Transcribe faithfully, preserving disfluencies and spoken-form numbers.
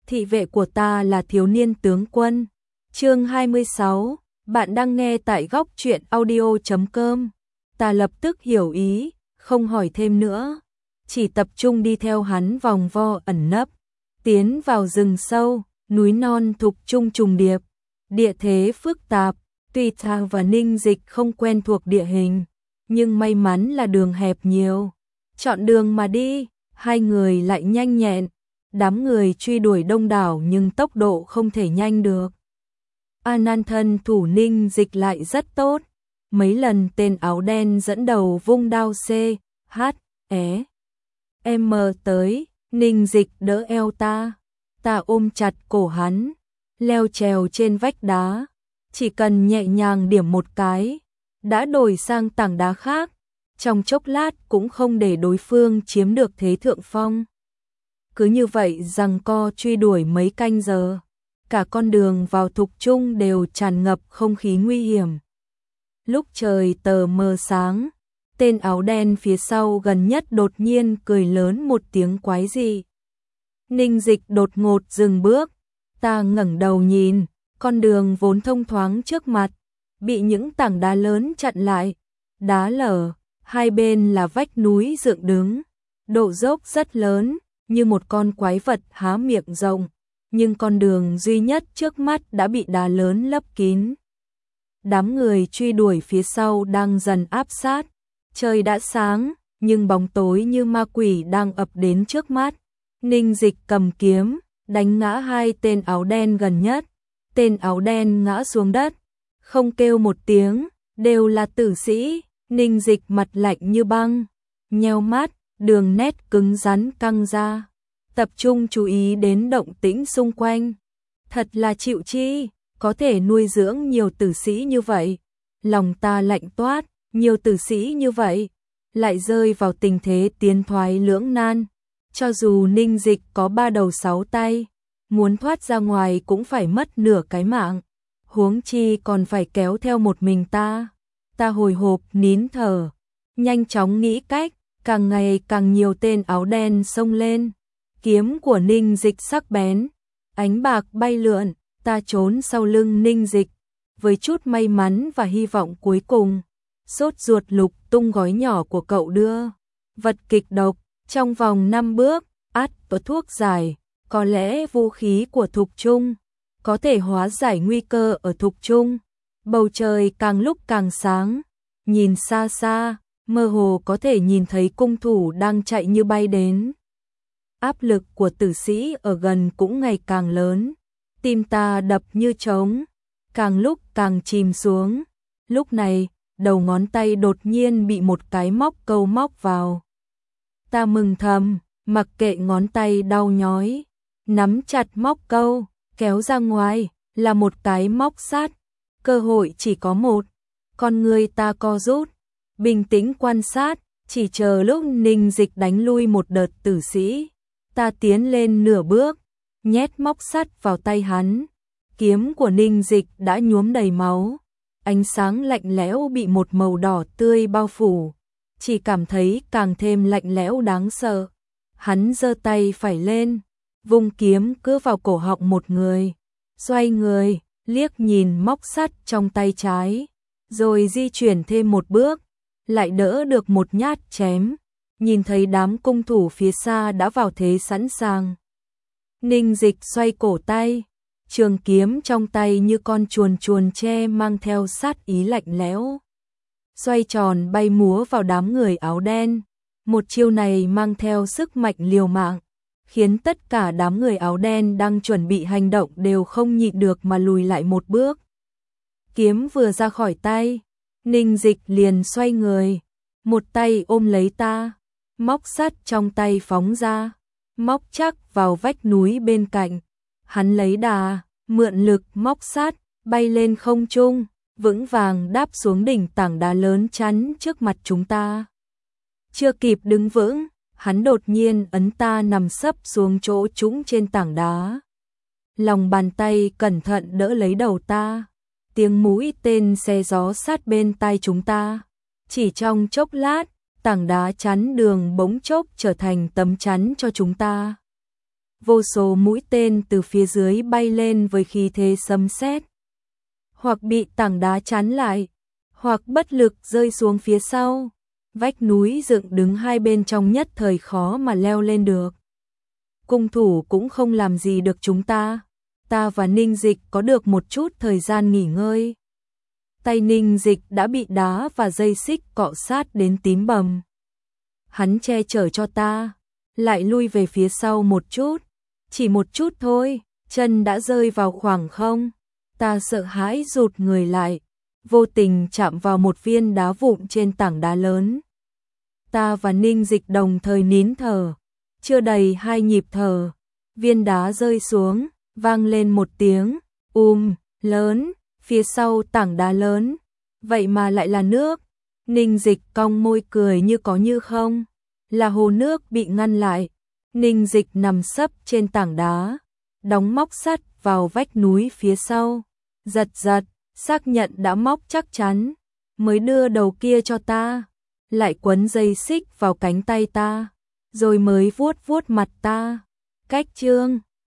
thị vệ của ta là thiếu niên tướng quân. Chương hai mươi sáu, bạn đang nghe tại góc truyện audio chấm com. Ta lập tức hiểu ý, không hỏi thêm nữa, chỉ tập trung đi theo hắn vòng vo ẩn nấp, tiến vào rừng sâu, núi non thục trung trùng điệp, địa thế phức tạp, tuy ta và Ninh Dịch không quen thuộc địa hình, nhưng may mắn là đường hẹp nhiều, chọn đường mà đi, hai người lại nhanh nhẹn, đám người truy đuổi đông đảo nhưng tốc độ không thể nhanh được. An thân thủ Ninh Dịch lại rất tốt, mấy lần tên áo đen dẫn đầu vung đao C, H, E, M tới, Ninh Dịch đỡ eo ta, ta ôm chặt cổ hắn, leo trèo trên vách đá, chỉ cần nhẹ nhàng điểm một cái, đã đổi sang tảng đá khác, trong chốc lát cũng không để đối phương chiếm được thế thượng phong. Cứ như vậy giằng co truy đuổi mấy canh giờ, cả con đường vào thục trung đều tràn ngập không khí nguy hiểm. Lúc trời tờ mờ sáng, tên áo đen phía sau gần nhất đột nhiên cười lớn một tiếng quái dị. Ninh Dịch đột ngột dừng bước, ta ngẩng đầu nhìn, con đường vốn thông thoáng trước mặt, bị những tảng đá lớn chặn lại, đá lở, hai bên là vách núi dựng đứng, độ dốc rất lớn, như một con quái vật há miệng rộng, nhưng con đường duy nhất trước mắt đã bị đá lớn lấp kín. Đám người truy đuổi phía sau đang dần áp sát, trời đã sáng, nhưng bóng tối như ma quỷ đang ập đến trước mắt. Ninh Dịch cầm kiếm, đánh ngã hai tên áo đen gần nhất, tên áo đen ngã xuống đất, không kêu một tiếng, đều là tử sĩ. Ninh Dịch mặt lạnh như băng, nheo mắt, đường nét cứng rắn căng ra, tập trung chú ý đến động tĩnh xung quanh. Thật là chịu chi, có thể nuôi dưỡng nhiều tử sĩ như vậy. Lòng ta lạnh toát, nhiều tử sĩ như vậy, lại rơi vào tình thế tiến thoái lưỡng nan. Cho dù Ninh Dịch có ba đầu sáu tay, muốn thoát ra ngoài cũng phải mất nửa cái mạng, huống chi còn phải kéo theo một mình ta. Ta hồi hộp nín thở, nhanh chóng nghĩ cách, càng ngày càng nhiều tên áo đen xông lên. Kiếm của Ninh Dịch sắc bén, ánh bạc bay lượn, ta trốn sau lưng Ninh Dịch, với chút may mắn và hy vọng cuối cùng. Sốt ruột lục tung gói nhỏ của cậu đưa, vật kịch độc, trong vòng năm bước, át có thuốc giải, có lẽ vũ khí của thục trung, có thể hóa giải nguy cơ ở thục trung. Bầu trời càng lúc càng sáng, nhìn xa xa, mơ hồ có thể nhìn thấy cung thủ đang chạy như bay đến. Áp lực của tử sĩ ở gần cũng ngày càng lớn, tim ta đập như trống, càng lúc càng chìm xuống. Lúc này, đầu ngón tay đột nhiên bị một cái móc câu móc vào. Ta mừng thầm, mặc kệ ngón tay đau nhói, nắm chặt móc câu, kéo ra ngoài, là một cái móc sắt. Cơ hội chỉ có một, con người ta co rút, bình tĩnh quan sát, chỉ chờ lúc Ninh Dịch đánh lui một đợt tử sĩ. Ta tiến lên nửa bước, nhét móc sắt vào tay hắn. Kiếm của Ninh Dịch đã nhuốm đầy máu, ánh sáng lạnh lẽo bị một màu đỏ tươi bao phủ, chỉ cảm thấy càng thêm lạnh lẽo đáng sợ. Hắn giơ tay phải lên, vung kiếm cứ vào cổ họng một người, xoay người, liếc nhìn móc sắt trong tay trái, rồi di chuyển thêm một bước, lại đỡ được một nhát chém, nhìn thấy đám cung thủ phía xa đã vào thế sẵn sàng. Ninh Dịch xoay cổ tay, trường kiếm trong tay như con chuồn chuồn tre mang theo sát ý lạnh lẽo, xoay tròn bay múa vào đám người áo đen. Một chiêu này mang theo sức mạnh liều mạng, khiến tất cả đám người áo đen đang chuẩn bị hành động đều không nhịn được mà lùi lại một bước. Kiếm vừa ra khỏi tay, Ninh Dịch liền xoay người, một tay ôm lấy ta, móc sắt trong tay phóng ra, móc chắc vào vách núi bên cạnh. Hắn lấy đà, mượn lực móc sắt, bay lên không trung, vững vàng đáp xuống đỉnh tảng đá lớn chắn trước mặt chúng ta. Chưa kịp đứng vững, hắn đột nhiên ấn ta nằm sấp xuống chỗ trũng trên tảng đá. Lòng bàn tay cẩn thận đỡ lấy đầu ta, tiếng mũi tên xe gió sát bên tai chúng ta. Chỉ trong chốc lát, tảng đá chắn đường bỗng chốc trở thành tấm chắn cho chúng ta. vô số mũi tên từ phía dưới bay lên với khí thế sấm sét, hoặc bị tảng đá chắn lại, hoặc bất lực rơi xuống phía sau. Vách núi dựng đứng hai bên trong nhất thời khó mà leo lên được. Cung thủ cũng không làm gì được chúng ta. Ta và Ninh Dịch có được một chút thời gian nghỉ ngơi. Tay Ninh Dịch đã bị đá và dây xích cọ sát đến tím bầm. Hắn che chở cho ta, lại lui về phía sau một chút, chỉ một chút thôi, chân đã rơi vào khoảng không. Ta sợ hãi rụt người lại, vô tình chạm vào một viên đá vụn trên tảng đá lớn. Ta và Ninh Dịch đồng thời nín thở, chưa đầy hai nhịp thở, viên đá rơi xuống, vang lên một tiếng um lớn, phía sau tảng đá lớn, vậy mà lại là nước. Ninh Dịch cong môi cười như có như không, là hồ nước bị ngăn lại. Ninh Dịch nằm sấp trên tảng đá, đóng móc sắt vào vách núi phía sau, giật giật, xác nhận đã móc chắc chắn, mới đưa đầu kia cho ta, lại quấn dây xích vào cánh tay ta, rồi mới vuốt vuốt mặt ta. Cách chương